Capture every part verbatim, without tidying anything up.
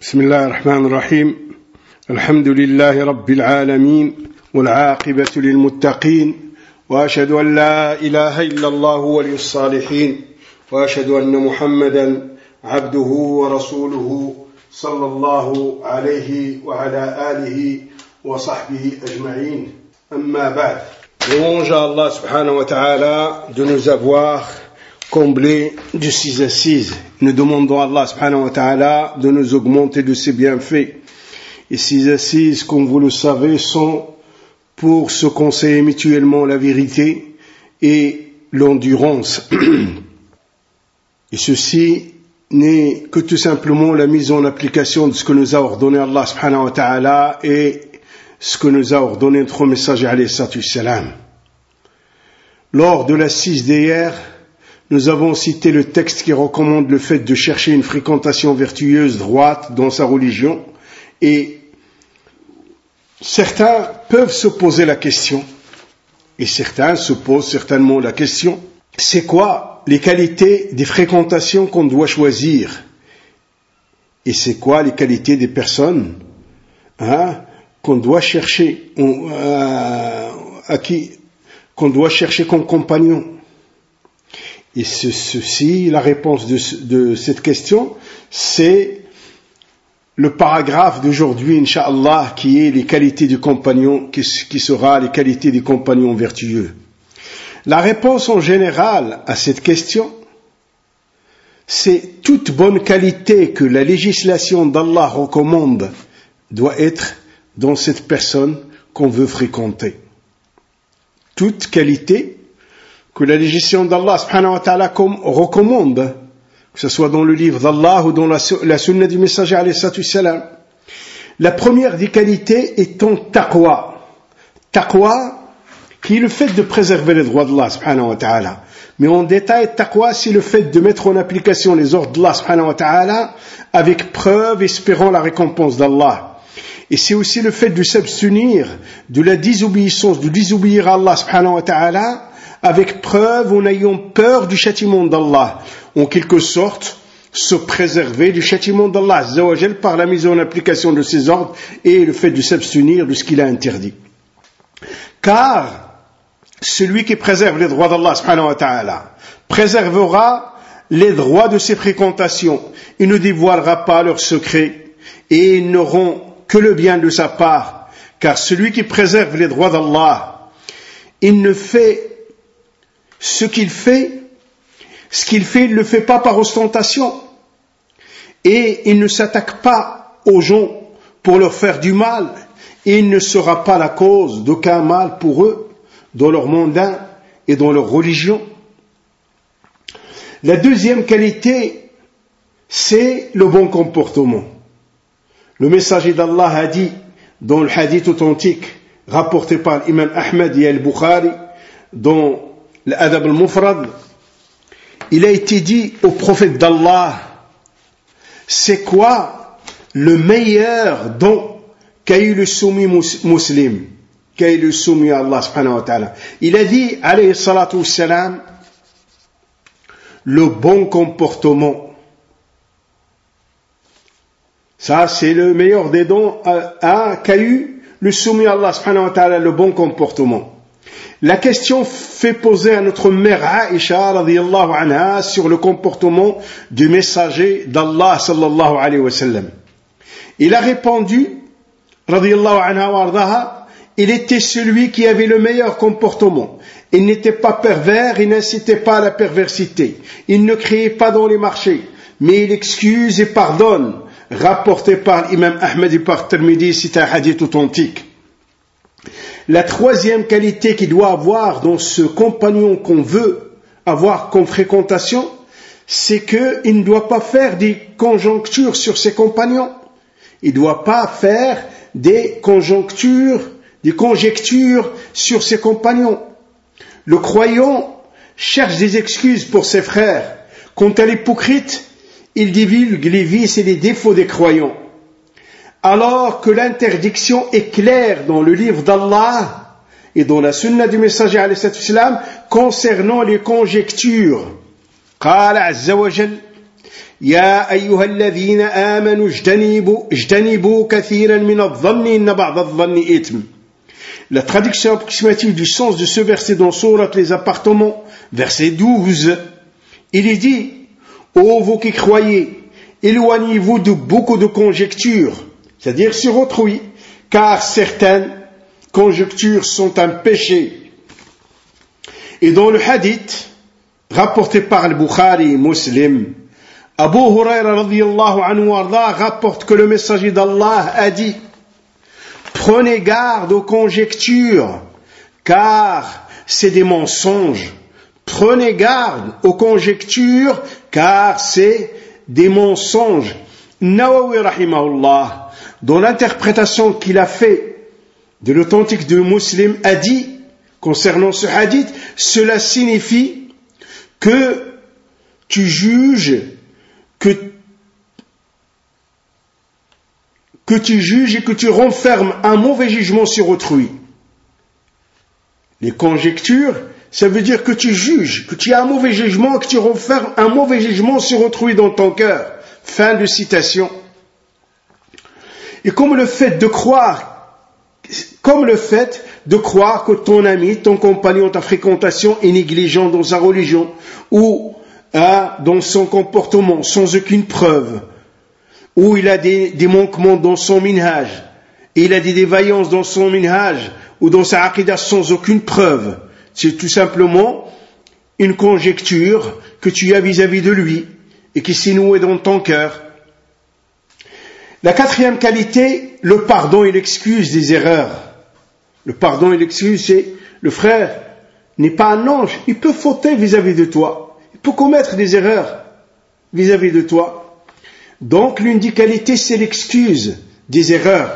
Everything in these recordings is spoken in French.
بسم الله الرحمن الرحيم الحمد لله رب العالمين والعاقبة للمتقين وأشهد أن لا إله إلا الله ولي الصالحين وأشهد أن محمدا عبده ورسوله صلى الله عليه وعلى آله وصحبه أجمعين أما بعد. Louange à Allah subhanahu wa ta'ala de nous avoir comblés de ses assises. Nous demandons à Allah subhanahu wa ta'ala de nous augmenter de ses bienfaits. Et ces assises, comme vous le savez, sont pour se conseiller mutuellement la vérité et l'endurance. Et ceci n'est que tout simplement la mise en application de ce que nous a ordonné Allah subhanahu wa ta'ala et ce que nous a ordonné notre messager alayhi salatu wassalam. Lors de l'assise d'hier, nous avons cité le texte qui recommande le fait de chercher une fréquentation vertueuse droite dans sa religion, et certains peuvent se poser la question, et certains se posent certainement la question, c'est quoi les qualités des fréquentations qu'on doit choisir? Et c'est quoi les qualités des personnes hein, qu'on doit chercher, euh, à qui, qu'on doit chercher comme compagnon? Et ce, ceci, la réponse de, de cette question, c'est le paragraphe d'aujourd'hui, Inch'Allah, qui est les qualités du compagnon, qui, qui sera les qualités du compagnon vertueux. La réponse en général à cette question, c'est toute bonne qualité que la législation d'Allah recommande doit être dans cette personne qu'on veut fréquenter. Toute qualité que la législation d'Allah subhanahu wa ta'ala recommande, que ce soit dans le livre d'Allah ou dans la, la sunna du messager alayhi salatu wassalam. La première des qualités étant taqwa. Taqwa, qui est le fait de préserver les droits d'Allah subhanahu wa ta'ala. Mais en détail, taqwa, c'est le fait de mettre en application les ordres d'Allah subhanahu wa ta'ala avec preuve, espérant la récompense d'Allah. Et c'est aussi le fait de s'abstenir de la désobéissance, de désobéir à Allah subhanahu wa ta'ala avec preuve en ayant peur du châtiment d'Allah. En quelque sorte, se préserver du châtiment d'Allah azza wa jal par la mise en application de ses ordres et le fait de s'abstenir de ce qu'il a interdit. Car celui qui préserve les droits d'Allah subhanahu wa ta'ala préservera les droits de ses fréquentations. Il ne dévoilera pas leurs secrets et ils n'auront que le bien de sa part. Car celui qui préserve les droits d'Allah, il ne fait ce qu'il fait, ce qu'il fait, il ne le fait pas par ostentation. Et il ne s'attaque pas aux gens pour leur faire du mal. Et il ne sera pas la cause d'aucun mal pour eux, dans leur mondain et dans leur religion. La deuxième qualité, c'est le bon comportement. Le messager d'Allah a dit, dans le hadith authentique, rapporté par l'imam Ahmad et al-Bukhari, dans l'Adab al-Mufrad, il a été dit au prophète d'Allah, c'est quoi le meilleur don qu'a eu le soumis musulman, qu'a eu le soumis à Allah subhanahu wa ta'ala? Il a dit, alayhi salatu wassalam, le bon comportement. Ça, c'est le meilleur des dons hein, qu'a eu le soumis à Allah subhanahu wa ta'ala, le bon comportement. La question fait poser à notre mère Aïcha radiyallahu anha sur le comportement du messager d'Allah sallallahu alayhi wa sallam. Il a répondu radiyallahu anha wa ardaha, il était celui qui avait le meilleur comportement. Il n'était pas pervers, il n'incitait pas à la perversité. Il ne criait pas dans les marchés, mais il excuse et pardonne. Rapporté par l'imam Ahmed et par Tirmidhi, c'est un hadith authentique. La troisième qualité qu'il doit avoir dans ce compagnon qu'on veut avoir comme fréquentation, c'est qu'il ne doit pas faire des conjonctures sur ses compagnons. Il ne doit pas faire des conjonctures, des conjectures sur ses compagnons. Le croyant cherche des excuses pour ses frères. Quant à l'hypocrite, il divulgue les vices et les défauts des croyants. Alors que l'interdiction est claire dans le livre d'Allah et dans la sunna du messager alayhi salatu wassalam concernant les conjectures. قال عز وجل يا أيها الذين آمنوا اجتنبوا, اجتنبوا كثيرا من الظن إن بعض الظن إثم. La traduction approximative du sens de ce verset dans Sourate les appartements, verset douze, il est dit: ô vous qui croyez, éloignez-vous de beaucoup de conjectures, c'est-à-dire sur autrui, car certaines conjectures sont un péché. Et dans le hadith rapporté par le Bukhari et Muslim, Abu Huraira radiyallahu anhu arda rapporte que le messager d'Allah a dit: prenez garde aux conjectures, car c'est des mensonges. Prenez garde aux conjectures, car c'est des mensonges. Nawawi rahimahullah, dans l'interprétation qu'il a fait de l'authentique de Muslim, a dit concernant ce hadith, cela signifie que tu juges que, que tu juges et que tu renfermes un mauvais jugement sur autrui. Les conjectures, ça veut dire que tu juges, que tu as un mauvais jugement, que tu renfermes un mauvais jugement sur autrui dans ton cœur. Fin de citation. Et comme le fait de croire, comme le fait de croire que ton ami, ton compagnon, ta fréquentation est négligent dans sa religion ou hein, dans son comportement sans aucune preuve, ou il a des, des manquements dans son minhaj, et il a des défaillances dans son minhaj ou dans sa aqidah sans aucune preuve. C'est tout simplement une conjecture que tu as vis-à-vis de lui et qui s'est nouée dans ton cœur. La quatrième qualité, le pardon et l'excuse des erreurs. Le pardon et l'excuse, c'est le frère n'est pas un ange, il peut fauter vis-à-vis de toi, il peut commettre des erreurs vis-à-vis de toi. Donc l'une des qualités, c'est l'excuse des erreurs.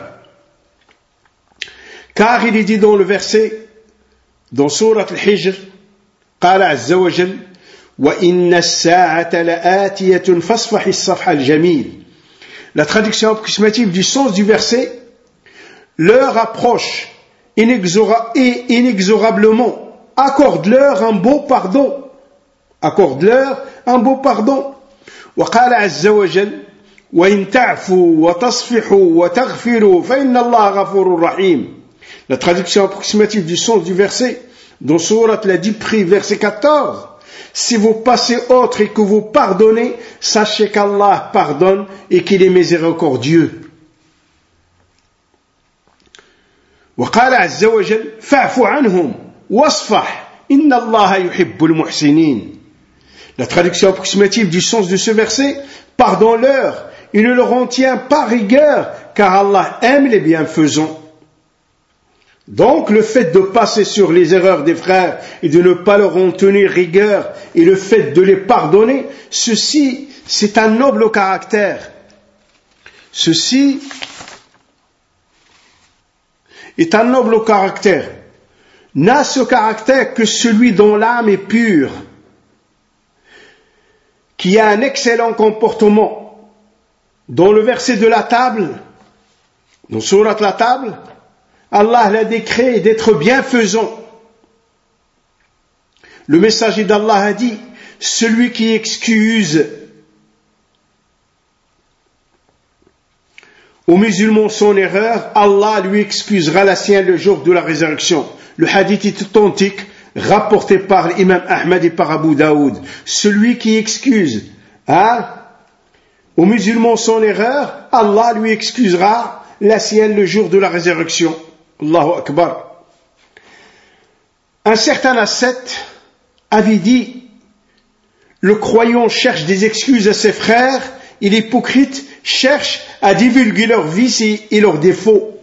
Car il est dit dans le verset, dans Sourate Al-Hijr, قال عز وجل وإن الساعة لآتية فاصفح الصفح الجميل. La traduction approximative du sens du verset, l'heure approche inexora- et inexorablement, accorde-leur un beau pardon, accorde-leur un beau pardon. وقال عز وجل وإن تعفوا وتصفحوا وتغفروا فإن الله غفور رحيم. La traduction approximative du sens du verset, dans Sourate la dix prix, verset quatorze, si vous passez autre et que vous pardonnez, sachez qu'Allah pardonne et qu'il est miséricordieux. وقال عز وجل فاعف عنهم واصفح إن الله يحب المحسنين. La traduction approximative du sens de ce verset, pardonne-leur et ne leur en tiens pas rigueur, car Allah aime les bienfaisants. Donc le fait de passer sur les erreurs des frères et de ne pas leur en tenir rigueur et le fait de les pardonner, ceci c'est un noble caractère. Ceci est un noble caractère. N'a ce caractère que celui dont l'âme est pure, qui a un excellent comportement. Dans le verset de la table, dans Sourate la table, Allah l'a décrit d'être bienfaisant. Le messager d'Allah a dit, celui qui excuse aux musulmans son erreur, Allah lui excusera la sienne le jour de la résurrection. Le hadith est authentique, rapporté par l'imam Ahmad et par Abu Daoud. Celui qui excuse hein, aux musulmans son erreur, Allah lui excusera la sienne le jour de la résurrection. Allahu Akbar. Un certain ascète avait dit, le croyant cherche des excuses à ses frères et l'hypocrite cherche à divulguer leurs vices et leurs défauts.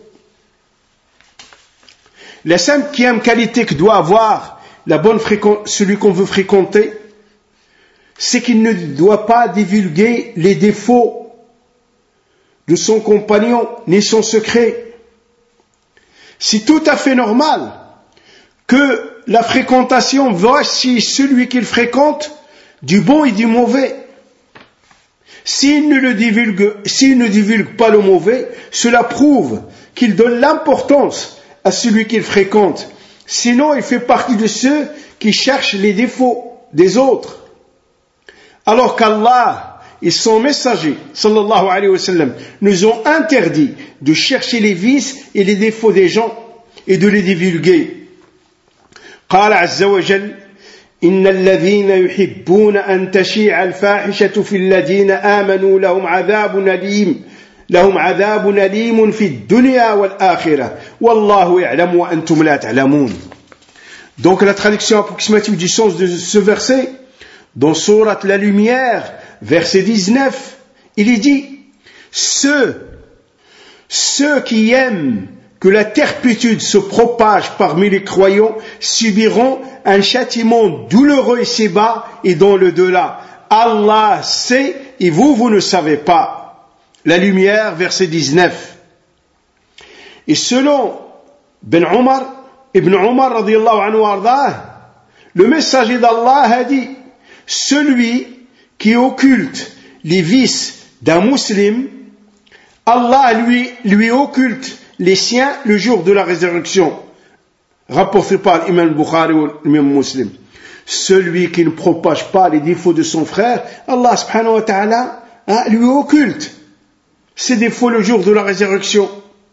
La cinquième qualité que doit avoir la bonne fréquent- celui qu'on veut fréquenter, c'est qu'il ne doit pas divulguer les défauts de son compagnon ni son secret. C'est tout à fait normal que la fréquentation voici celui qu'il fréquente du bon et du mauvais. S'il ne le divulgue, s'il ne divulgue pas le mauvais, cela prouve qu'il donne l'importance à celui qu'il fréquente. Sinon, il fait partie de ceux qui cherchent les défauts des autres. Alors qu'Allah, et son messager, sallallahu alayhi wa sallam, nous ont interdit de chercher les vices et les défauts des gens et de les divulguer. قال عز وجل إن الذين يحبون أن تشيع الفاحشة في الذين آمنوا لهم عذاب أليم لهم عذاب أليم في الدنيا والآخرة والله يعلم وأنتم لا تعلمون. Donc la traduction approximative du sens de ce verset dans Sourate la Lumière, verset dix-neuf, il est dit ceux, ceux qui aiment que la turpitude se propage parmi les croyants subiront un châtiment douloureux ici-bas et dans le delà. Allah sait et vous, vous ne savez pas. La Lumière, verset dix-neuf. Et selon Ben Omar, Ibn Omar radiyallahu anhu ardah, le messager d'Allah a dit celui qui occulte les vices d'un musulman, Allah lui, lui occulte les siens le jour de la résurrection. Rapporté par l'imam Bukhari ou l'imam Muslim. Celui qui ne propage pas les défauts de son frère, Allah subhanahu wa ta'ala hein, lui occulte ses défauts le jour de la résurrection.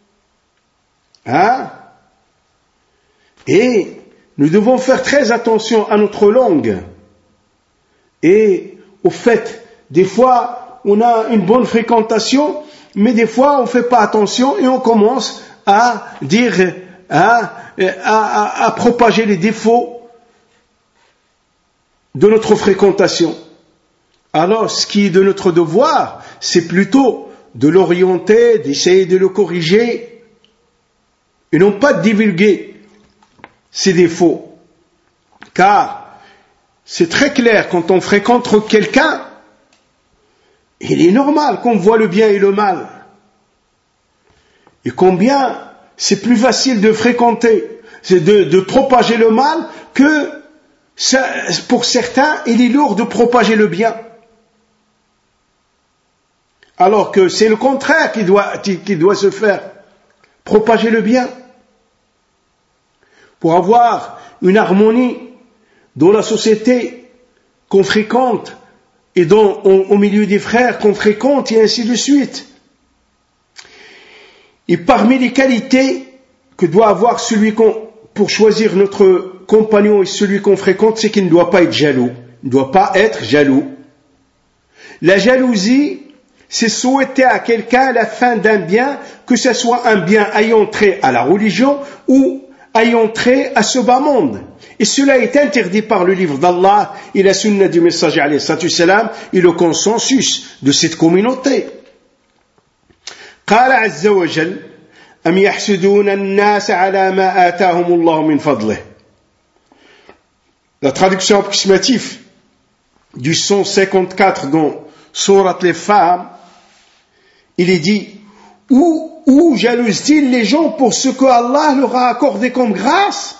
Hein? Et nous devons faire très attention à notre langue. Et au fait, des fois, on a une bonne fréquentation, mais des fois, on ne fait pas attention et on commence à dire, à, à, à propager les défauts de notre fréquentation. Alors, ce qui est de notre devoir, c'est plutôt de l'orienter, d'essayer de le corriger, et non pas de divulguer ses défauts. Car c'est très clair, quand on fréquente quelqu'un, il est normal qu'on voit le bien et le mal. Et combien c'est plus facile de fréquenter, c'est de, de propager le mal que ça, pour certains, il est lourd de propager le bien. Alors que c'est le contraire qui doit, qui, qui doit se faire. Propager le bien. Pour avoir une harmonie dans la société qu'on fréquente et dans, au, au milieu des frères qu'on fréquente et ainsi de suite. Et parmi les qualités que doit avoir celui qu'on, pour choisir notre compagnon et celui qu'on fréquente, c'est qu'il ne doit pas être jaloux. Il ne doit pas être jaloux. La jalousie, c'est souhaiter à quelqu'un la fin d'un bien, que ce soit un bien ayant trait à la religion ou ayant trait à ce bas monde. Et cela est interdit par le livre d'Allah et la sunna du messager alayhi salatu salam et le consensus de cette communauté. قال عز وجل أم يحسدون الناس على ما آتاهم الله من فضله. La traduction approximative du cent cinquante-quatre dans Sourate les femmes, il est dit où, où jalousent-ils les gens pour ce que Allah leur a accordé comme grâce?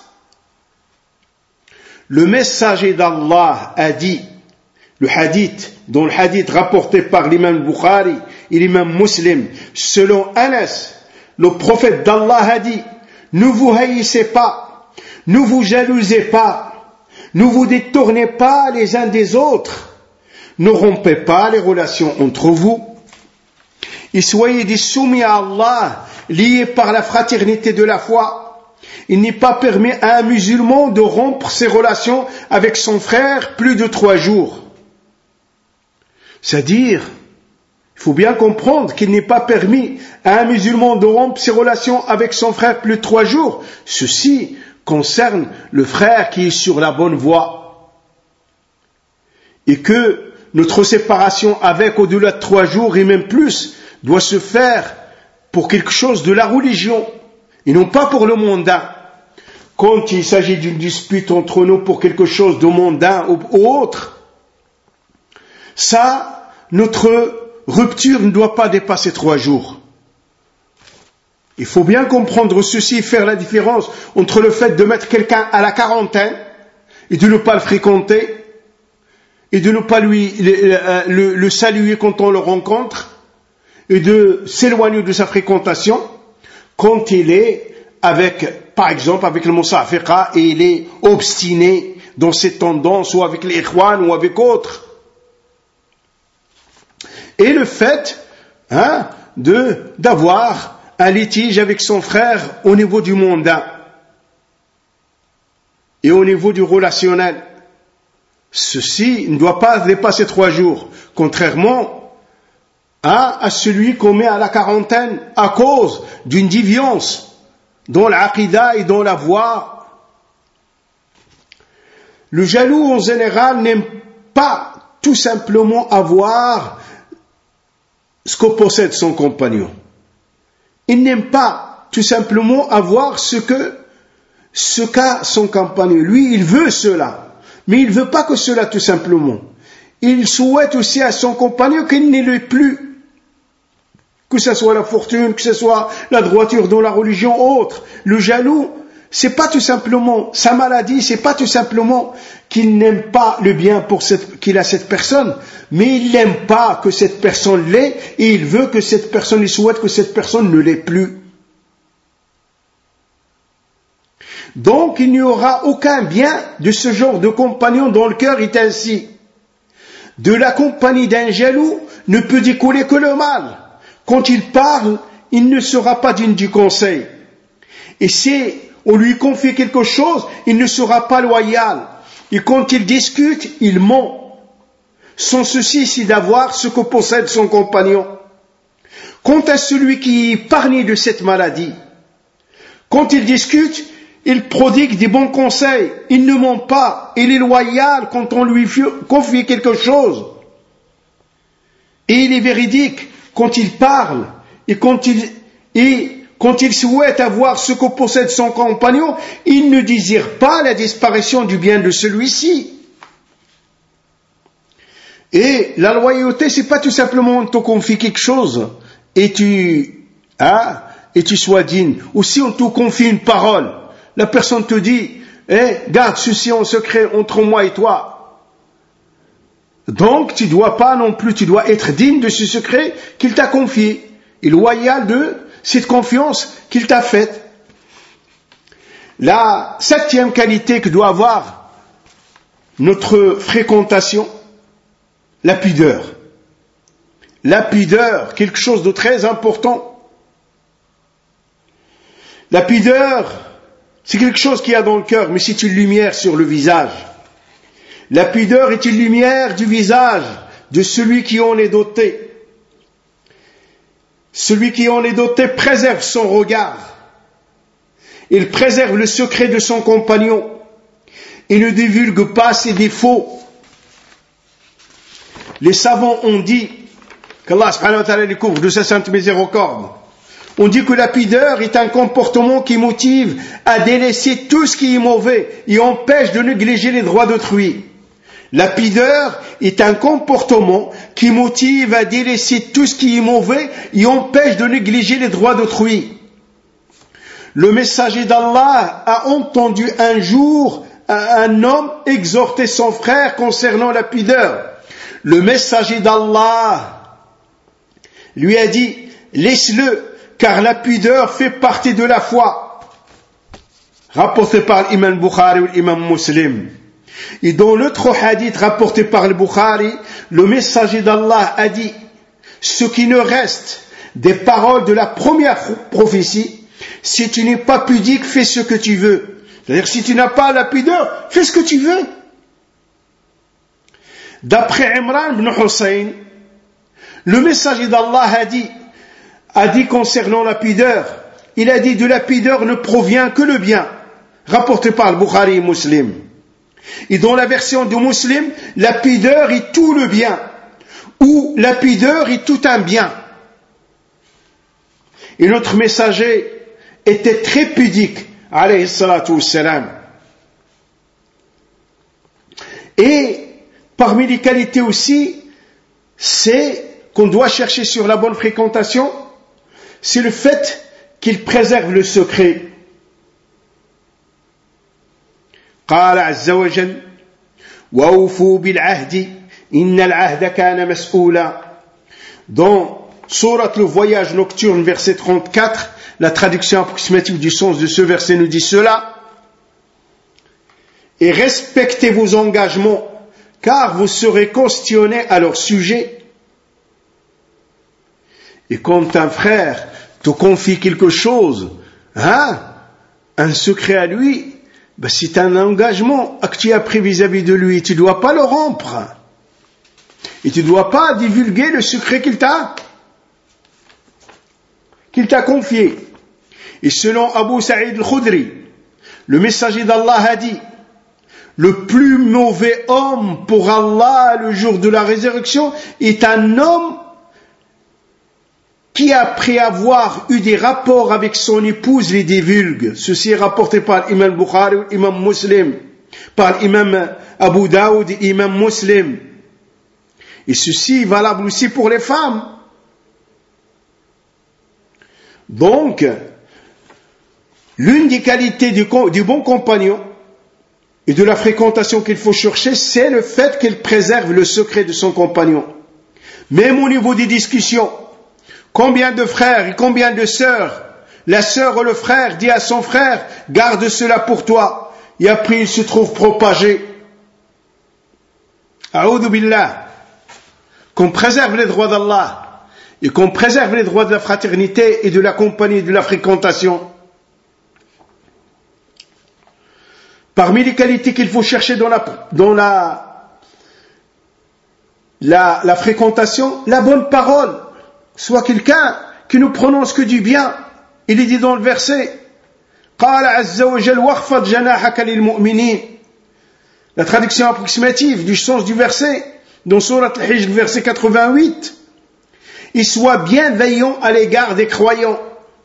Le messager d'Allah a dit, le hadith, dont le hadith rapporté par l'imam Bukhari et l'imam Muslim, selon Anas, le prophète d'Allah a dit, ne vous haïssez pas, ne vous jalousez pas, ne vous détournez pas les uns des autres, ne rompez pas les relations entre vous, et soyez des soumis à Allah, liés par la fraternité de la foi. Il n'est pas permis à un musulman de rompre ses relations avec son frère plus de trois jours. C'est-à-dire, il faut bien comprendre qu'il n'est pas permis à un musulman de rompre ses relations avec son frère plus de trois jours. Ceci concerne le frère qui est sur la bonne voie. Et que notre séparation avec au-delà de trois jours et même plus doit se faire pour quelque chose de la religion et non pas pour le mondain. Quand il s'agit d'une dispute entre nous pour quelque chose de mondain ou, ou autre, ça, notre rupture ne doit pas dépasser trois jours. Il faut bien comprendre ceci et faire la différence entre le fait de mettre quelqu'un à la quarantaine et de ne pas le fréquenter et de ne pas lui le, le, le saluer quand on le rencontre et de s'éloigner de sa fréquentation quand il est avec, par exemple, avec le Musafiqa et il est obstiné dans ses tendances ou avec les Ikhwan ou avec autres. Et le fait hein, de, d'avoir un litige avec son frère au niveau du mondain et au niveau du relationnel. Ceci ne doit pas dépasser trois jours, contrairement à, à celui qu'on met à la quarantaine à cause d'une déviance dans l'aqida et dans la voie. Le jaloux en général n'aime pas tout simplement avoir ce que possède son compagnon. Il n'aime pas tout simplement avoir ce que ce qu'a son compagnon. Lui, il veut cela. Mais il ne veut pas que cela tout simplement. Il souhaite aussi à son compagnon qu'il ne l'ait plus. Que ce soit la fortune, que ce soit la droiture dans la religion ou autre. Le jaloux, c'est pas tout simplement sa maladie, c'est pas tout simplement qu'il n'aime pas le bien pour cette, qu'il a cette personne, mais il n'aime pas que cette personne l'ait et il veut que cette personne, il souhaite que cette personne ne l'ait plus. Donc il n'y aura aucun bien de ce genre de compagnon dont le cœur est ainsi. De la compagnie d'un jaloux ne peut découler que le mal. Quand il parle, il ne sera pas digne du conseil. Et si on lui confie quelque chose, il ne sera pas loyal. Et quand il discute, il ment. Son souci, c'est d'avoir ce que possède son compagnon. Quant à celui qui est épargné de cette maladie, quand il discute, il prodigue des bons conseils, il ne ment pas, il est loyal quand on lui confie quelque chose. Et il est véridique quand il parle et quand il, et quand il souhaite avoir ce que possède son compagnon, il ne désire pas la disparition du bien de celui-ci. Et la loyauté, c'est pas tout simplement on te confie quelque chose et tu, hein, et tu sois digne. Ou si on te confie une parole, la personne te dit, eh, garde ceci en secret entre moi et toi. Donc, tu dois pas non plus, tu dois être digne de ce secret qu'il t'a confié et loyal de cette confiance qu'il t'a faite. La septième qualité que doit avoir notre fréquentation, la pudeur. La pudeur, quelque chose de très important. La pudeur, c'est quelque chose qu'il y a dans le cœur, mais c'est une lumière sur le visage. La pudeur est une lumière du visage de celui qui en est doté. Celui qui en est doté préserve son regard. Il préserve le secret de son compagnon. Il ne divulgue pas ses défauts. Les savants ont dit, qu'Allah subhanahu wa ta'ala les couvre de sa sainte miséricorde, on dit que la pudeur est un comportement qui motive à délaisser tout ce qui est mauvais et empêche de négliger les droits d'autrui. La pudeur est un comportement qui motive à délaisser tout ce qui est mauvais et empêche de négliger les droits d'autrui. Le messager d'Allah a entendu un jour un homme exhorter son frère concernant la pudeur. Le messager d'Allah lui a dit, laisse-le, car la pudeur fait partie de la foi. Rapporté par l'imam Bukhari ou l'imam Muslim. Et dans l'autre hadith rapporté par le Bukhari, le messager d'Allah a dit, ce qui ne reste des paroles de la première prophétie, si tu n'es pas pudique, fais ce que tu veux. C'est-à-dire, si tu n'as pas la pudeur, fais ce que tu veux. D'après Imran ibn Hussein, le messager d'Allah a dit, a dit concernant la pudeur, il a dit de la pudeur ne provient que le bien, rapporté par le Bukhari et Muslim. Et dans la version de Muslim, la pudeur est tout le bien, ou la pudeur est tout un bien. Et notre messager était très pudique, alayhi salatu wassalam. Et parmi les qualités aussi, c'est qu'on doit chercher sur la bonne fréquentation, c'est le fait qu'il préserve le secret. قال عز وجل وأوفوا بالعهد إن العهد كان مسؤولا. Dans Sourate le voyage nocturne, verset trente-quatre, la traduction approximative du sens de ce verset nous dit cela. Et respectez vos engagements, car vous serez questionné à leur sujet. Et quand un frère te confie quelque chose, hein, un secret à lui, ben c'est un engagement que tu as pris vis-à-vis de lui. Tu ne dois pas le rompre. Et tu ne dois pas divulguer le secret qu'il t'a, qu'il t'a confié. Et selon Abu Sa'id al-Khudri, le messager d'Allah a dit, le plus mauvais homme pour Allah le jour de la résurrection est un homme qui, après avoir eu des rapports avec son épouse, les divulgue. Ceci est rapporté par l'imam Bukhari, l'imam Muslim, par l'imam Abu Daoud et l'imam Muslim. Et ceci est valable aussi pour les femmes. Donc, l'une des qualités du, du bon compagnon et de la fréquentation qu'il faut chercher, c'est le fait qu'il préserve le secret de son compagnon. Même au niveau des discussions, combien de frères et combien de sœurs, la sœur ou le frère dit à son frère, garde cela pour toi, et après il se trouve propagé. A'udhu billah. Qu'on préserve les droits d'Allah et qu'on préserve les droits de la fraternité et de la compagnie et de la fréquentation. Parmi les qualités qu'il faut chercher dans la, dans la, la, la fréquentation, la bonne parole. Soit quelqu'un qui ne prononce que du bien. Il est dit dans le verset, قال عز وجل واخفض جناحك للمؤمنين. La traduction approximative du sens du verset, dans Surat Al-Hijr, verset quatre-vingt-huit, il soit bienveillant à l'égard des croyants.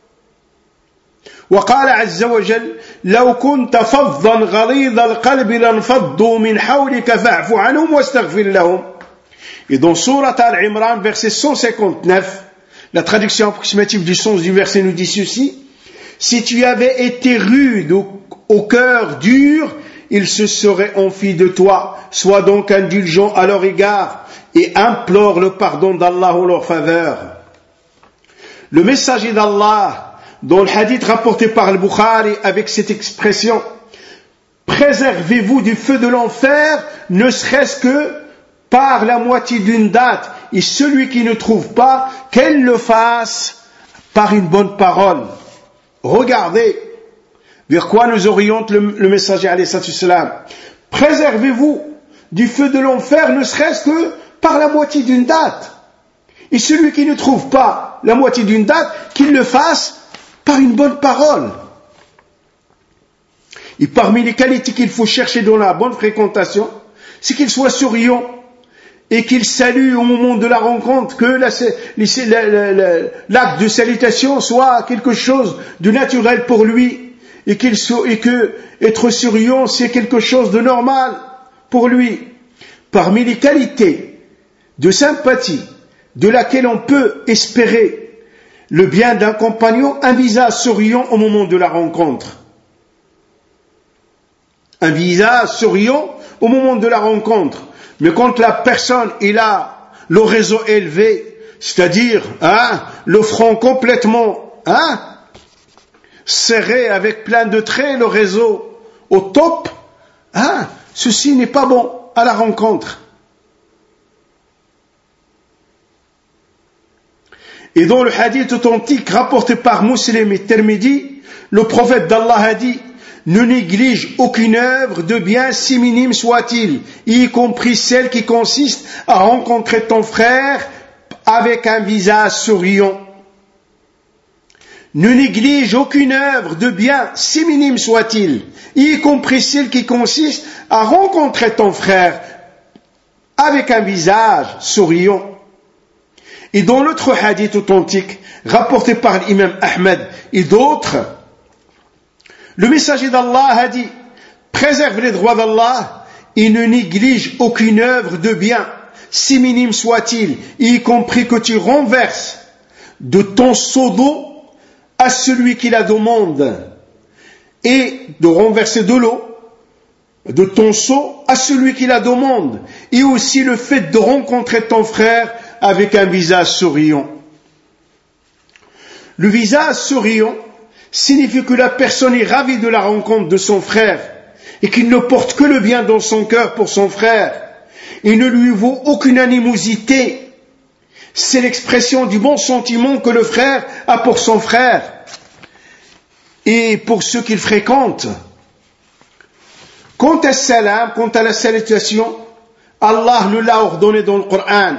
وقال عز وجل لو كنت فظا غليظ القلب لانفضوا من حولك فاعف عنهم واستغفر لهم. Et dans Surat Al-Imran, verset cent cinquante-neuf, la traduction approximative du sens du verset nous dit ceci, si tu avais été rude au, au cœur dur, ils se seraient enfuis de toi. Sois donc indulgent à leur égard et implore le pardon d'Allah en leur faveur. Le messager d'Allah, dans le hadith rapporté par le Bukhari avec cette expression, préservez-vous du feu de l'enfer, ne serait-ce que par la moitié d'une date, et celui qui ne trouve pas, qu'elle le fasse par une bonne parole. Regardez vers quoi nous oriente le, le messager alayhi salam. Préservez-vous du feu de l'enfer, ne serait-ce que par la moitié d'une date. Et celui qui ne trouve pas la moitié d'une date, qu'il le fasse par une bonne parole. Et parmi les qualités qu'il faut chercher dans la bonne fréquentation, c'est qu'il soit souriant et qu'il salue au moment de la rencontre, que la, la, la, l'acte de salutation soit quelque chose de naturel pour lui, et, qu'il soit, et que être souriant c'est quelque chose de normal pour lui. Parmi les qualités de sympathie de laquelle on peut espérer le bien d'un compagnon, un visage souriant au moment de la rencontre. Un visage souriant au moment de la rencontre. Mais quand la personne il a l'oreille élevée, c'est-à-dire hein, le front complètement hein, serré avec plein de traits, le réseau au top, hein, ceci n'est pas bon à la rencontre. Et dans le hadith authentique rapporté par Muslim et Tirmidhi, le prophète d'Allah a dit, ne néglige aucune œuvre de bien si minime soit-il, y compris celle qui consiste à rencontrer ton frère avec un visage souriant. Ne néglige aucune œuvre de bien si minime soit-il, y compris celle qui consiste à rencontrer ton frère avec un visage souriant. Et dans l'autre hadith authentique, rapporté par l'imam Ahmed et d'autres, le messager d'Allah a dit, préserve les droits d'Allah et ne néglige aucune œuvre de bien, si minime soit-il, y compris que tu renverses de ton seau d'eau à celui qui la demande, et de renverser de l'eau de ton seau à celui qui la demande, et aussi le fait de rencontrer ton frère avec un visage souriant. Le visage souriant signifie que la personne est ravie de la rencontre de son frère et qu'il ne porte que le bien dans son cœur pour son frère et ne lui vaut aucune animosité. C'est l'expression du bon sentiment que le frère a pour son frère et pour ceux qu'il fréquente. Quant à salam, quant à la salutation, Allah nous l'a ordonné dans le Coran.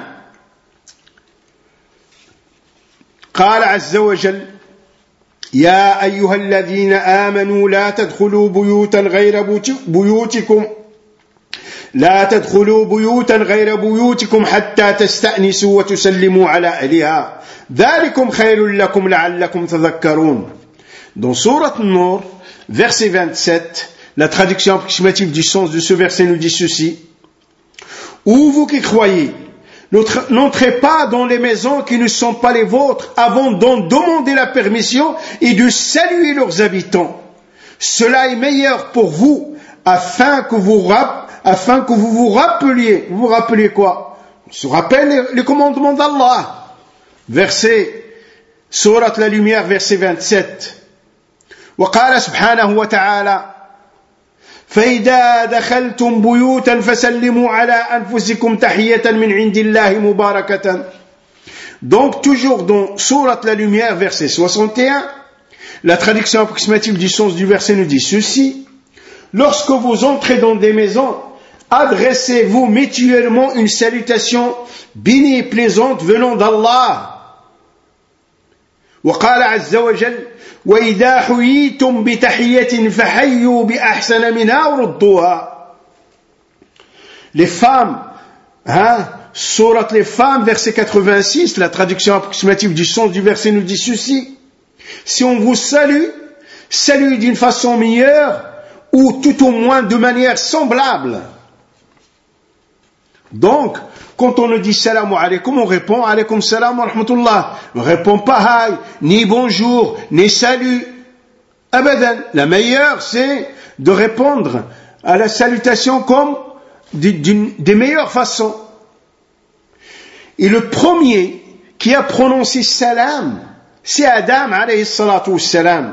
قال عز وجل يا أيها الذين آمنوا لا تدخلوا بيوتا غير بيوتكم لا تدخلوا بيوتا غير بيوتكم حتى تستأنسوا وتسلموا على أهلها ذلكم خير لكم لعلكم تذكرون. Dans Sourate An-Nur, verset vingt-sept, la traduction approximative du sens de ce verset nous dit ceci: Ô vous qui croyez, n'entrez pas dans les maisons qui ne sont pas les vôtres avant d'en demander la permission et de saluer leurs habitants. Cela est meilleur pour vous afin que vous, afin que vous vous rappeliez. Vous vous rappeliez quoi? On se rappelle les, les commandements d'Allah. Verset, Sourate la Lumière, verset vingt-sept. وقال سبحانه وتعالى فإذا دخلتم بيوتا فسلموا على أنفسكم تحية من عند الله مباركة. Donc toujours dans Sourate la Lumière, verset soixante et un, la traduction approximative du sens du verset nous dit ceci: lorsque vous entrez dans des maisons, adressez-vous mutuellement une salutation bénie et plaisante venant d'Allah. وقال عز وجل وإذا حييتم بتحية فحيوا بأحسن منها وردوها. Les femmes, hein, sourate les femmes, verset quatre-vingt-six, la traduction approximative du sens du verset nous dit ceci: si on vous salue, saluez d'une façon meilleure ou tout au moins de manière semblable. Donc, quand on nous dit salam alaykum, on répond alaykum salam wa rahmatullah. On ne répond pas hay, ni bonjour, ni salut. Abadan. La meilleure, c'est de répondre à la salutation comme d'une des meilleures façons. Et le premier qui a prononcé salam, c'est Adam alayhi salatu wassalam.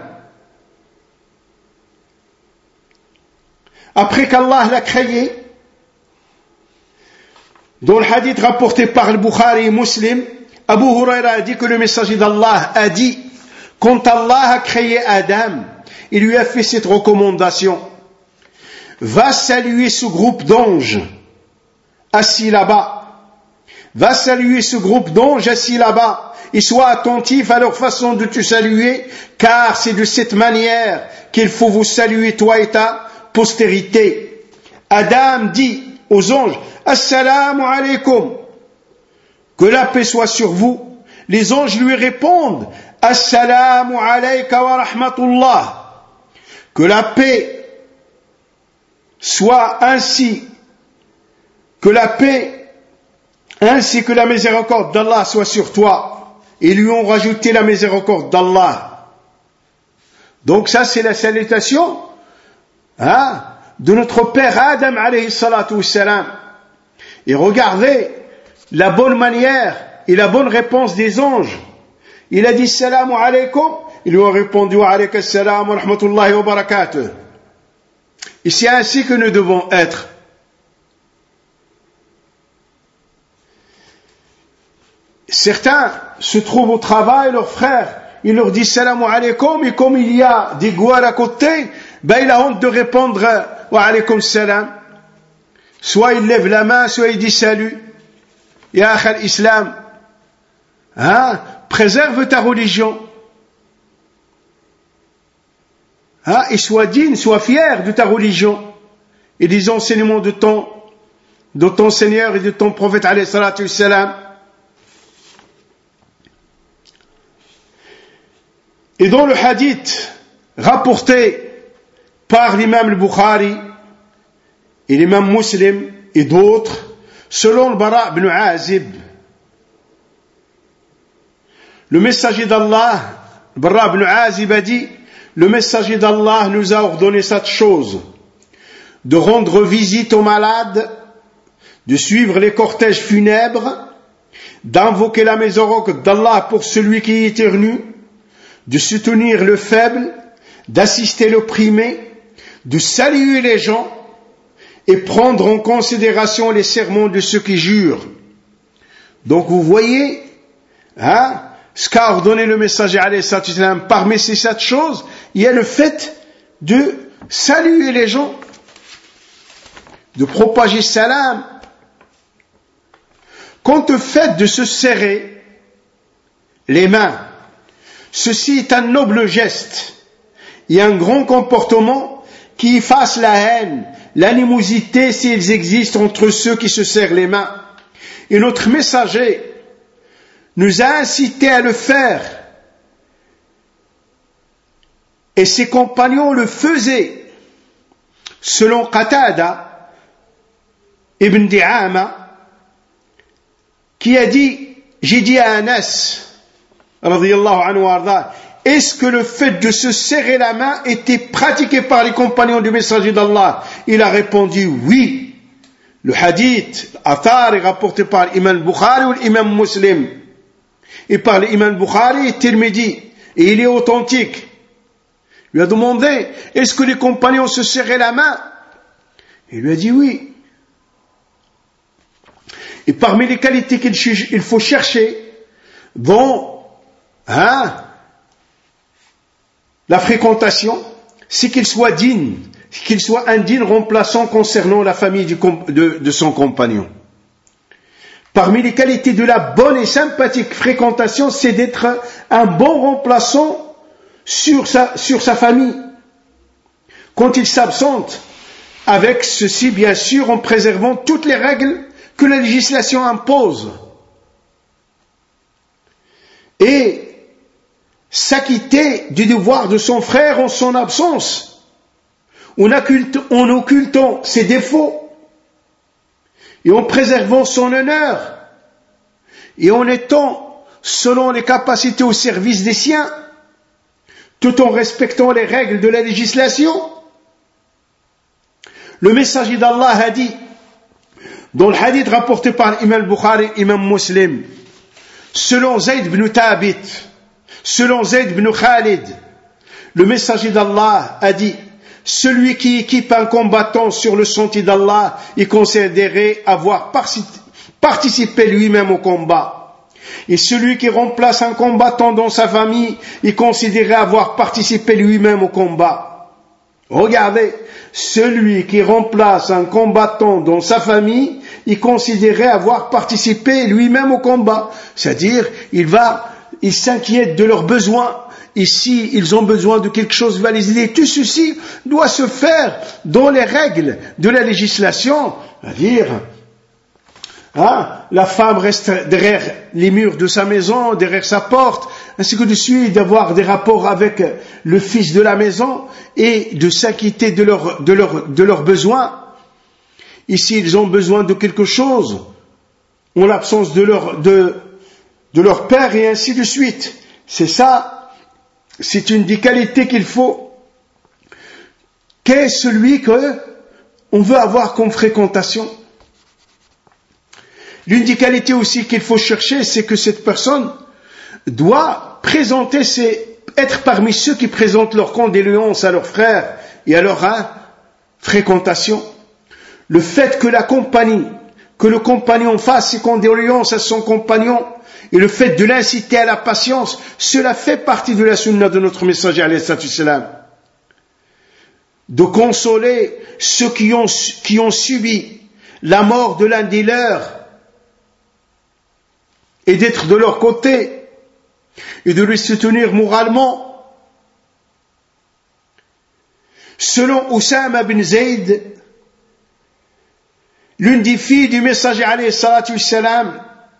Après qu'Allah l'a créé, dans le hadith rapporté par le Bukhari et Muslim, Abu Huraira a dit que le messager d'Allah a dit, quand Allah a créé Adam, il lui a fait cette recommandation: va saluer ce groupe d'anges assis là-bas, va saluer ce groupe d'anges assis là-bas, et sois attentif à leur façon de te saluer, car c'est de cette manière qu'il faut vous saluer, toi et ta postérité. Adam dit aux anges: Assalamu alaykum, que la paix soit sur vous. Les anges lui répondent: Assalamu alayka wa rahmatullah, que la paix soit ainsi, que la paix ainsi que la miséricorde d'Allah soit sur toi. Et lui ont rajouté la miséricorde d'Allah. Donc ça, c'est la salutation, hein, de notre père Adam alayhi salatu wassalam. Et regardez la bonne manière et la bonne réponse des anges. Il a dit Salamu alaykum, ils lui ont répondu Wa alayka salam wa rahmatullahi wa barakatuh. Et c'est ainsi que nous devons être. Certains se trouvent au travail, leurs frères, ils leur disent Salamu alaykum, et comme il y a des gouards à côté, ben il a honte de répondre Wa alaykum salam. Soit il lève la main, soit il dit salut. Ya akhal islam, hein, préserve ta religion. Hein, et sois digne, sois fier de ta religion et des enseignements de ton, de ton Seigneur et de ton prophète alayhi salatu wassalam. Et dans le hadith rapporté par l'imam al-Bukhari et l'imam Muslim et d'autres, selon le Bara ibn Azib, le messager d'Allah, le Bara ibn Azib a dit: le messager d'Allah nous a ordonné cette chose, de rendre visite aux malades, de suivre les cortèges funèbres, d'invoquer la miséricorde d'Allah pour celui qui éternue, de soutenir le faible, d'assister l'opprimé, de saluer les gens et prendre en considération les sermons de ceux qui jurent. Donc vous voyez hein, ce qu'a ordonné le messager alayhi salatu wassalam, parmi ces sept choses, il y a le fait de saluer les gens, de propager salam. Quant au fait de se serrer les mains, ceci est un noble geste et un grand comportement qui efface la haine, l'animosité s'ils existent entre ceux qui se serrent les mains. Et notre messager nous a incité à le faire. Et ses compagnons le faisaient. Selon Qatada ibn Di'ama, qui a dit, j'ai dit à Anas, radiyallahu anhu arda, est-ce que le fait de se serrer la main était pratiqué par les compagnons du messager d'Allah? Il a répondu oui. Le hadith, Athar, est rapporté par l'imam Bukhari ou l'imam Muslim. Et par l'imam Bukhari et Tirmidhi. Et il est authentique. Il lui a demandé, est-ce que les compagnons se serraient la main? Il lui a dit oui. Et parmi les qualités qu'il faut chercher dans hein, la fréquentation, c'est qu'il soit digne, qu'il soit un digne remplaçant concernant la famille du, de, de son compagnon. Parmi les qualités de la bonne et sympathique fréquentation, c'est d'être un bon remplaçant sur sa, sur sa famille. Quand il s'absente, avec ceci bien sûr en préservant toutes les règles que la législation impose. Et s'acquitter du devoir de son frère en son absence, en, occulte, en occultant ses défauts, et en préservant son honneur, et en étant selon les capacités au service des siens, tout en respectant les règles de la législation. Le messager d'Allah a dit, dans le hadith rapporté par l'imam Bukhari et l'imam Muslim, selon Zayd ibn Thabit, selon Zayd ibn Khalid, le messager d'Allah a dit, celui qui équipe un combattant sur le sentier d'Allah est considéré avoir participé lui-même au combat. Et celui qui remplace un combattant dans sa famille est considéré avoir participé lui-même au combat. Regardez, celui qui remplace un combattant dans sa famille est considéré avoir participé lui-même au combat. C'est-à-dire, il va, il s'inquiète de leurs besoins. Et si ils ont besoin de quelque chose, il va les aider. Tout ceci doit se faire dans les règles de la législation. C'est-à-dire, hein, la femme reste derrière les murs de sa maison, derrière sa porte, ainsi que de suite, d'avoir des rapports avec le fils de la maison et de s'inquiéter de leurs de leur, de leurs besoins. Et s'ils ont besoin de quelque chose, en l'absence de leur, de, de leur père, et ainsi de suite. C'est ça. C'est une des qualités qu'il faut. Qu'est celui que on veut avoir comme fréquentation? L'une des qualités aussi qu'il faut chercher, c'est que cette personne doit présenter ses, être parmi ceux qui présentent leurs condoléances à leurs frères et à leur hein, fréquentation. Le fait que la compagnie, que le compagnon fasse ses condoléances à son compagnon, et le fait de l'inciter à la patience, cela fait partie de la sunna de notre messager alayhi salatu wassalam. De consoler ceux qui ont, qui ont subi la mort de l'un des leurs et d'être de leur côté et de les soutenir moralement. Selon Oussama bin Zayd, l'une des filles du messager alayhi salatu wassalam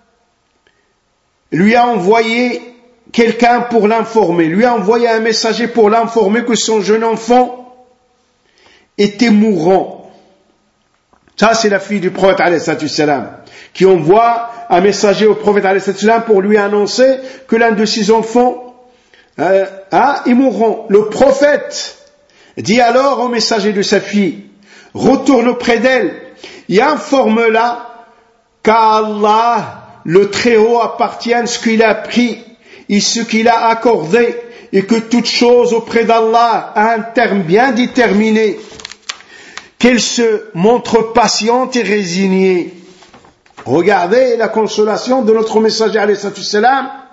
lui a envoyé quelqu'un pour l'informer, lui a envoyé un messager pour l'informer que son jeune enfant était mourant. Ça, c'est la fille du prophète alayhi salatu wassalam, qui envoie un messager au prophète alayhi salatu wassalam pour lui annoncer que l'un de ses enfants euh, ah, est mourant. Le prophète dit alors au messager de sa fille, retourne auprès d'elle et informe-la qu'Allah le Très-Haut appartient à ce qu'il a pris et ce qu'il a accordé, et que toute chose auprès d'Allah a un terme bien déterminé, qu'elle se montre patiente et résignée. Regardez la consolation de notre messager alayhi salatu wassalam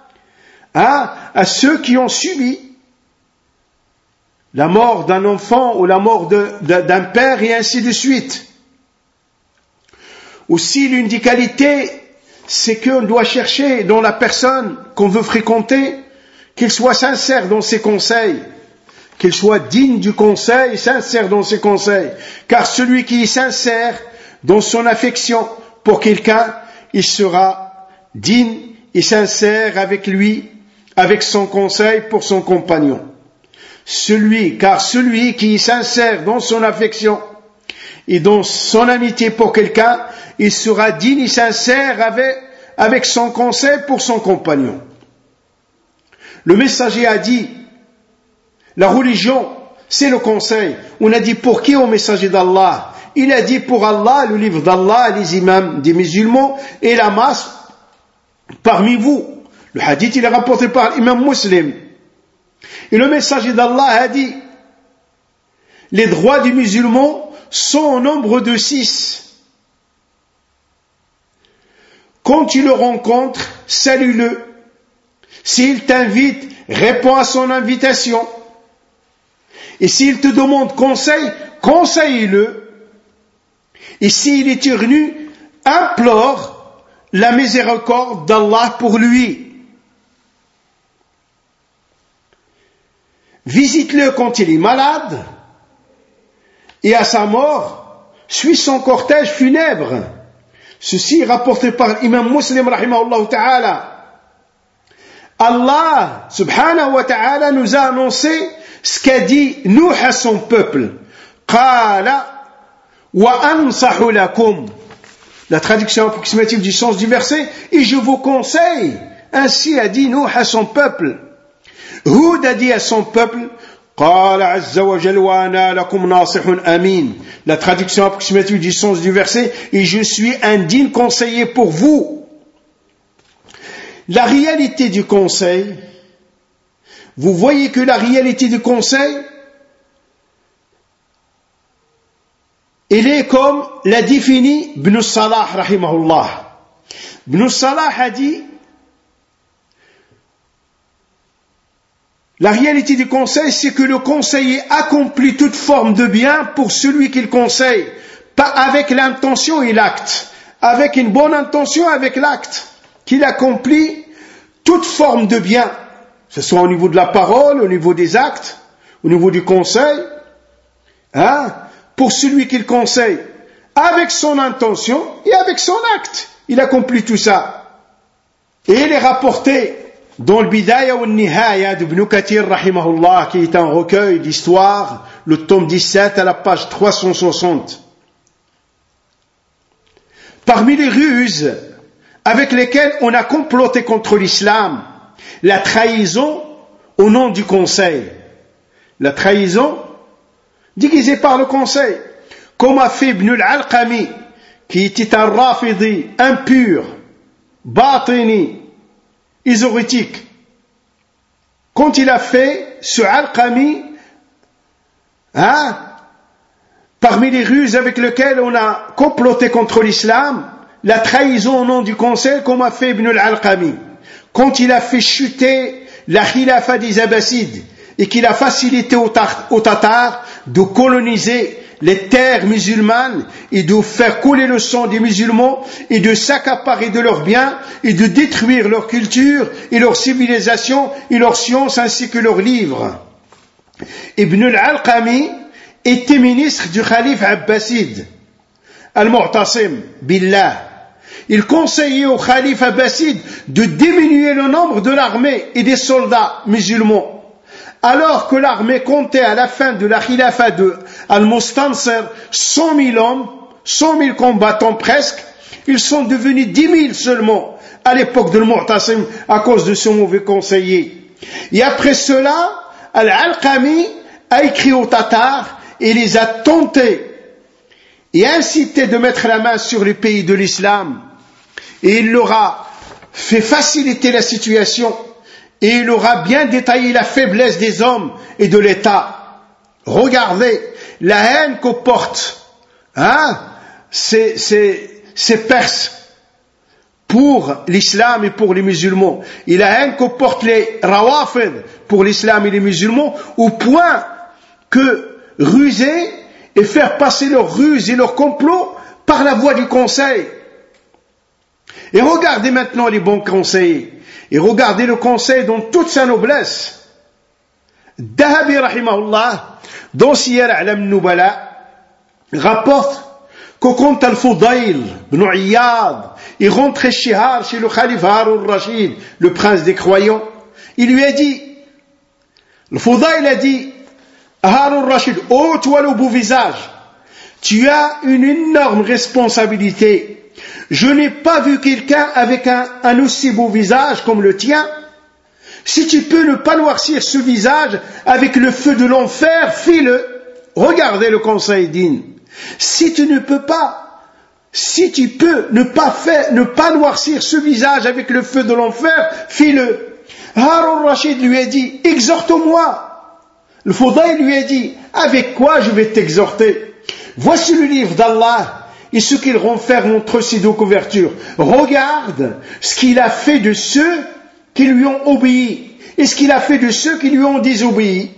hein, à ceux qui ont subi la mort d'un enfant ou la mort de, de, d'un père et ainsi de suite. Aussi, l'une des qualités, c'est qu'on doit chercher dans la personne qu'on veut fréquenter qu'il soit sincère dans ses conseils, qu'il soit digne du conseil, sincère dans ses conseils. Car celui qui est sincère dans son affection pour quelqu'un, il sera digne et sincère avec lui, avec son conseil pour son compagnon. Celui, car celui qui est sincère dans son affection et dans son amitié pour quelqu'un, il sera digne et sincère avec, avec son conseil pour son compagnon. Le messager a dit, la religion, c'est le conseil. On a dit pour qui au messager d'Allah? Il a dit pour Allah, le livre d'Allah, les imams des musulmans et la masse parmi vous. Le hadith, il est rapporté par l'imam Muslim. Et le messager d'Allah a dit, les droits des musulmans sont au nombre de six. Quand tu le rencontres, salue-le. S'il t'invite, réponds à son invitation. Et s'il te demande conseil, conseille-le. Et s'il est éternu, implore la miséricorde d'Allah pour lui. Visite-le quand il est malade. Et à sa mort, suis son cortège funèbre. Ceci est rapporté par l'imam Muslim, rahimahullah ta'ala. Allah, subhanahu wa ta'ala, nous a annoncé ce qu'a dit Nuh à son peuple. Qala wa ansahu lakum. La traduction approximative du sens du verset, et je vous conseille. Ainsi a dit Nuh à son peuple. Hud a dit à son peuple, Qala azza wa jal wa ana lakum nasihun amin. La traduction approximative du sens du verset, et je suis un digne conseiller pour vous. La réalité du conseil, vous voyez que la réalité du conseil, elle est comme l'a défini Ibn Salah, rahimahullah. Ibn Salah a dit, la réalité du conseil, c'est que le conseiller accomplit toute forme de bien pour celui qu'il conseille, pas avec l'intention et l'acte, avec une bonne intention, avec l'acte, qu'il accomplit toute forme de bien, que ce soit au niveau de la parole, au niveau des actes, au niveau du conseil, hein, pour celui qu'il conseille, avec son intention et avec son acte, il accomplit tout ça. Et il est rapporté dans le Bidaya ou Nihaya d'Ibn Kathir, rahimahullah, qui est un recueil d'histoire, le tome dix-sept à la page trois cent soixante. Parmi les ruses avec lesquelles on a comploté contre l'islam, la trahison au nom du conseil. La trahison déguisée par le conseil, comme a fait Ibn al-Alqami, qui était un rafidi impur, batini, isorétique. Quand il a fait ce Alqami, hein, parmi les ruses avec lesquelles on a comploté contre l'islam, la trahison au nom du conseil, comme a fait Ibn al-Alqami. Quand il a fait chuter la khilafa des Abbassides et qu'il a facilité aux, tar- aux Tatars de coloniser les terres musulmanes et de faire couler le sang des musulmans et de s'accaparer de leurs biens et de détruire leur culture et leur civilisation et leur science ainsi que leurs livres. Ibn al-Alqami était ministre du calife abbasside, al-Mu'tasim billah. Il conseillait au calife abbasside de diminuer le nombre de l'armée et des soldats musulmans. Alors que l'armée comptait à la fin de la khilafa de Al-Mustansir cent mille hommes, cent mille combattants presque, ils sont devenus dix mille seulement à l'époque de Al-Mu'tasim à cause de ce mauvais conseiller. Et après cela, Al-Alqami a écrit aux Tatars et les a tentés et incité de mettre la main sur les pays de l'islam. Et il leur a fait faciliter la situation. Et il aura bien détaillé la faiblesse des hommes et de l'État. Regardez la haine que portent hein, ces, ces, ces Perses pour l'islam et pour les musulmans. Et la haine que portent les rawafid pour l'islam et les musulmans, au point que ruser et faire passer leurs ruses et leurs complots par la voie du conseil. Et regardez maintenant les bons conseillers. Et regardez le conseil dans toute sa noblesse. Dahabi rahimahullah, dans Siyar A'lam Nubala, rapporte que quand Al-Fudayl ibn Iyad est rentré chez Har, chez le calife Harun al-Rashid, le prince des croyants, il lui a dit, le Fudayl a dit à Harun al-Rashid, oh toi le beau visage, tu as une énorme responsabilité. Je n'ai pas vu quelqu'un avec un, un aussi beau visage comme le tien. Si tu peux ne pas noircir ce visage avec le feu de l'enfer, fais-le. Regardez le conseil digne. Si tu ne peux pas, si tu peux ne pas faire, ne pas noircir ce visage avec le feu de l'enfer, fais-le. Harun Rashid lui a dit, exhorte-moi. Le Fudayl lui a dit, avec quoi je vais t'exhorter? Voici le livre d'Allah et ce qu'il renferme entre ses deux couvertures. Regarde ce qu'il a fait de ceux qui lui ont obéi et ce qu'il a fait de ceux qui lui ont désobéi.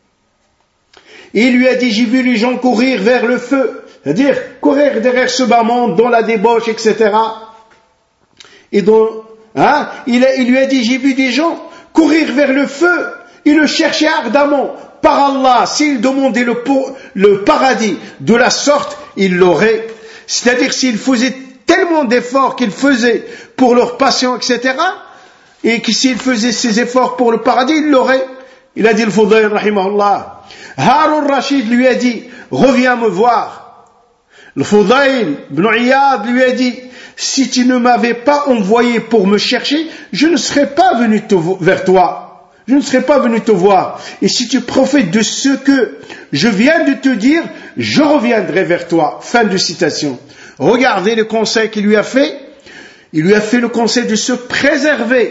Et il lui a dit, j'ai vu les gens courir vers le feu, c'est-à-dire courir derrière ce bas monde, dans la débauche, et cetera. Et donc, hein, il, a, il lui a dit, j'ai vu des gens courir vers le feu, ils le cherchaient ardemment. Par Allah, s'ils demandaient le, le paradis de la sorte, ils l'auraient. C'est-à-dire s'ils faisaient tellement d'efforts qu'ils faisaient pour leur passion, et cetera, et que s'ils faisaient ces efforts pour le paradis, ils l'auraient. Il a dit le Fudayl, rahimahullah. Harun Rashid lui a dit, reviens me voir. Le Fudayl ibn Iyad lui a dit, si tu ne m'avais pas envoyé pour me chercher, je ne serais pas venu te, vers toi. Je ne serais pas venu te voir. Et si tu profites de ce que je viens de te dire, je reviendrai vers toi. Fin de citation. Regardez le conseil qu'il lui a fait. Il lui a fait le conseil de se préserver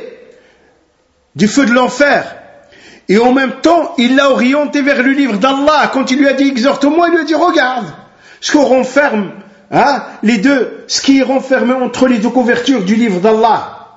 du feu de l'enfer. Et en même temps, il l'a orienté vers le livre d'Allah. Quand il lui a dit exhorte-moi, il lui a dit regarde ce qu'on renferme, hein, les deux, ce qui est renfermé entre les deux couvertures du livre d'Allah.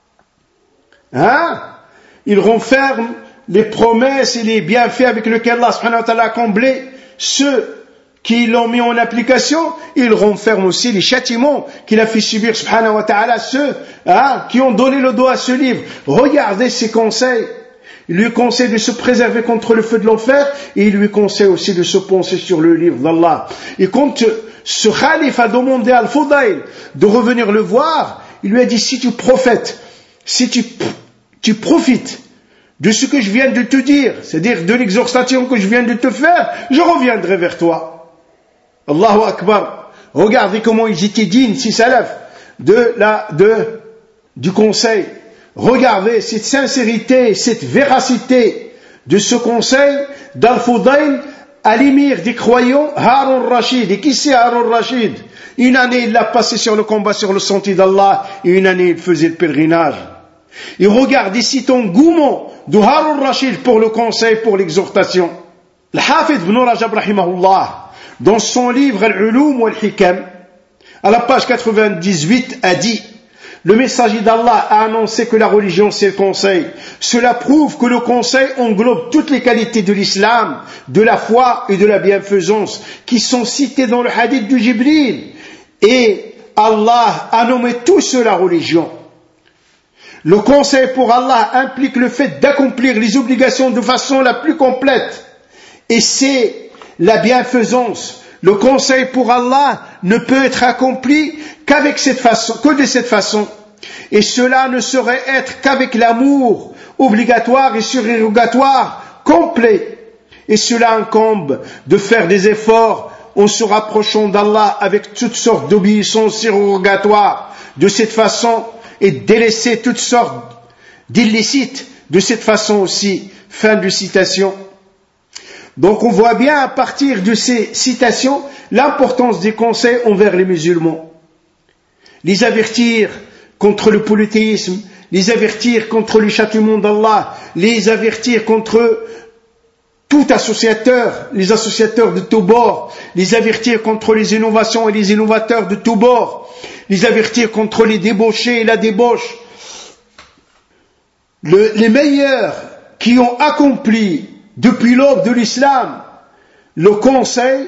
Hein? Il renferme les promesses et les bienfaits avec lesquels Allah subhanahu wa ta'ala a comblé ceux qui l'ont mis en application. Il renferme aussi les châtiments qu'il a fait subir subhanahu wa ta'ala ceux, hein, qui ont donné le dos à ce livre. Regardez ses conseils. Il lui conseille de se préserver contre le feu de l'enfer et il lui conseille aussi de se pencher sur le livre d'Allah. Et quand ce khalife a demandé à Al-Fudayl de revenir le voir, il lui a dit, si tu prophètes, si tu, tu profites de ce que je viens de te dire, c'est-à-dire de l'exhortation que je viens de te faire, je reviendrai vers toi. Allahu Akbar. Regardez comment ils étaient dignes, si salaf, de la, de, du conseil. Regardez cette sincérité, cette véracité de ce conseil d'Al-Fudayl à l'émir des croyants, Harun al-Rashid. Et qui c'est Harun al-Rashid? Une année, il l'a passé sur le combat sur le sentier d'Allah, et une année, il faisait le pèlerinage. Et regarde ici ton engouement de Harun al-Rashid pour le conseil, pour l'exhortation. Le Hafid ibn Rajab, rahimahullah, dans son livre Al-Ulum wal-Hikam, à la page quatre-vingt-dix-huit, a dit: le messager d'Allah a annoncé que la religion c'est le conseil. Cela prouve que le conseil englobe toutes les qualités de l'islam, de la foi et de la bienfaisance qui sont citées dans le hadith de Jibril. Et Allah a nommé tout cela religion. Le conseil pour Allah implique le fait d'accomplir les obligations de façon la plus complète. Et c'est la bienfaisance. Le conseil pour Allah ne peut être accompli qu'avec cette façon, que de cette façon. Et cela ne saurait être qu'avec l'amour obligatoire et surérogatoire complet. Et cela incombe de faire des efforts en se rapprochant d'Allah avec toutes sortes d'obéissances surérogatoires de cette façon et délaisser toutes sortes d'illicites de cette façon aussi. Fin de citation. Donc on voit bien à partir de ces citations l'importance des conseils envers les musulmans. Les avertir contre le polythéisme, les avertir contre le châtiment d'Allah, les avertir contre tout associateur, les associateurs de tous bords, les avertir contre les innovations et les innovateurs de tous bords, les avertir contre les débauchés et la débauche. Le, les meilleurs qui ont accompli depuis l'aube de l'islam le conseil,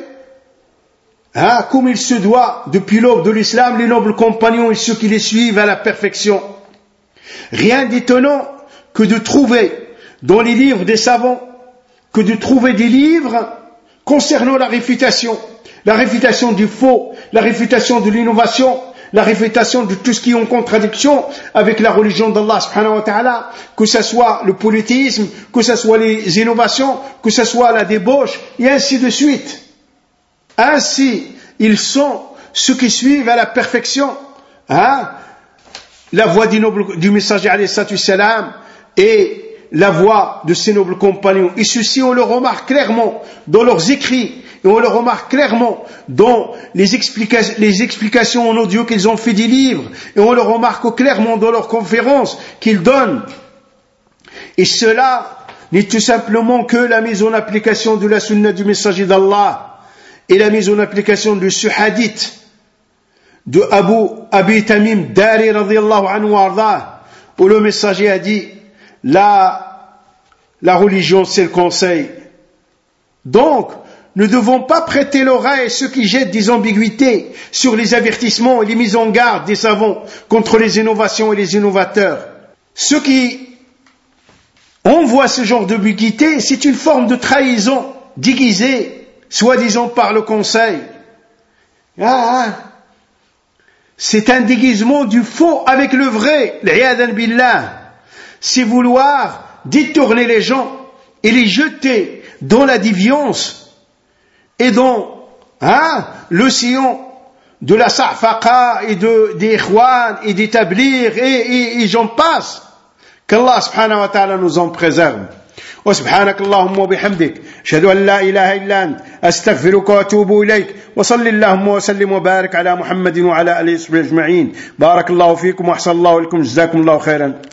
hein, comme il se doit depuis l'aube de l'islam, les nobles compagnons et ceux qui les suivent à la perfection. Rien d'étonnant que de trouver dans les livres des savants, que de trouver des livres concernant la réfutation, la réfutation du faux, la réfutation de l'innovation, la réfutation de tout ce qui est en contradiction avec la religion d'Allah subhanahu wa ta'ala, que ce soit le polythéisme, que ce soit les innovations, que ce soit la débauche, et ainsi de suite. Ainsi, ils sont ceux qui suivent à la perfection, hein, la voie du, noble, du messager alayhi salatu wassalam et la voie de ses nobles compagnons. Et ceci, on le remarque clairement dans leurs écrits, et on le remarque clairement dans les, explica les explications en audio qu'ils ont fait des livres, et on le remarque clairement dans leurs conférences qu'ils donnent. Et cela n'est tout simplement que la mise en application de la sunna du messager d'Allah et la mise en application de ce hadith de Abu Abi Tamim Dari radiyallahu anhu arda, où le messager a dit la, la religion c'est le conseil. Donc nous ne devons pas prêter l'oreille à ceux qui jettent des ambiguïtés sur les avertissements et les mises en garde des savants contre les innovations et les innovateurs. Ceux qui envoient ce genre d'ambiguïté, c'est une forme de trahison déguisée, soi-disant par le conseil. Ah, ah. C'est un déguisement du faux avec le vrai. L'iyadhan billah. C'est vouloir détourner les gens et les jeter dans la déviance et dans hein, l'océan de la sa'faqa et de, des ikhwan et d'établir et, et, et j'en passe. Qu'Allah subhanahu wa ta'ala nous en préserve. وسبحانك اللهم وبحمدك أشهد أن لا إله إلا أنت أستغفرك وأتوب إليك وصل اللهم وسلم وبارك على محمد وعلى آله وصحبه أجمعين. بارك الله فيكم وأحسن الله إليكم جزاكم الله خيرا.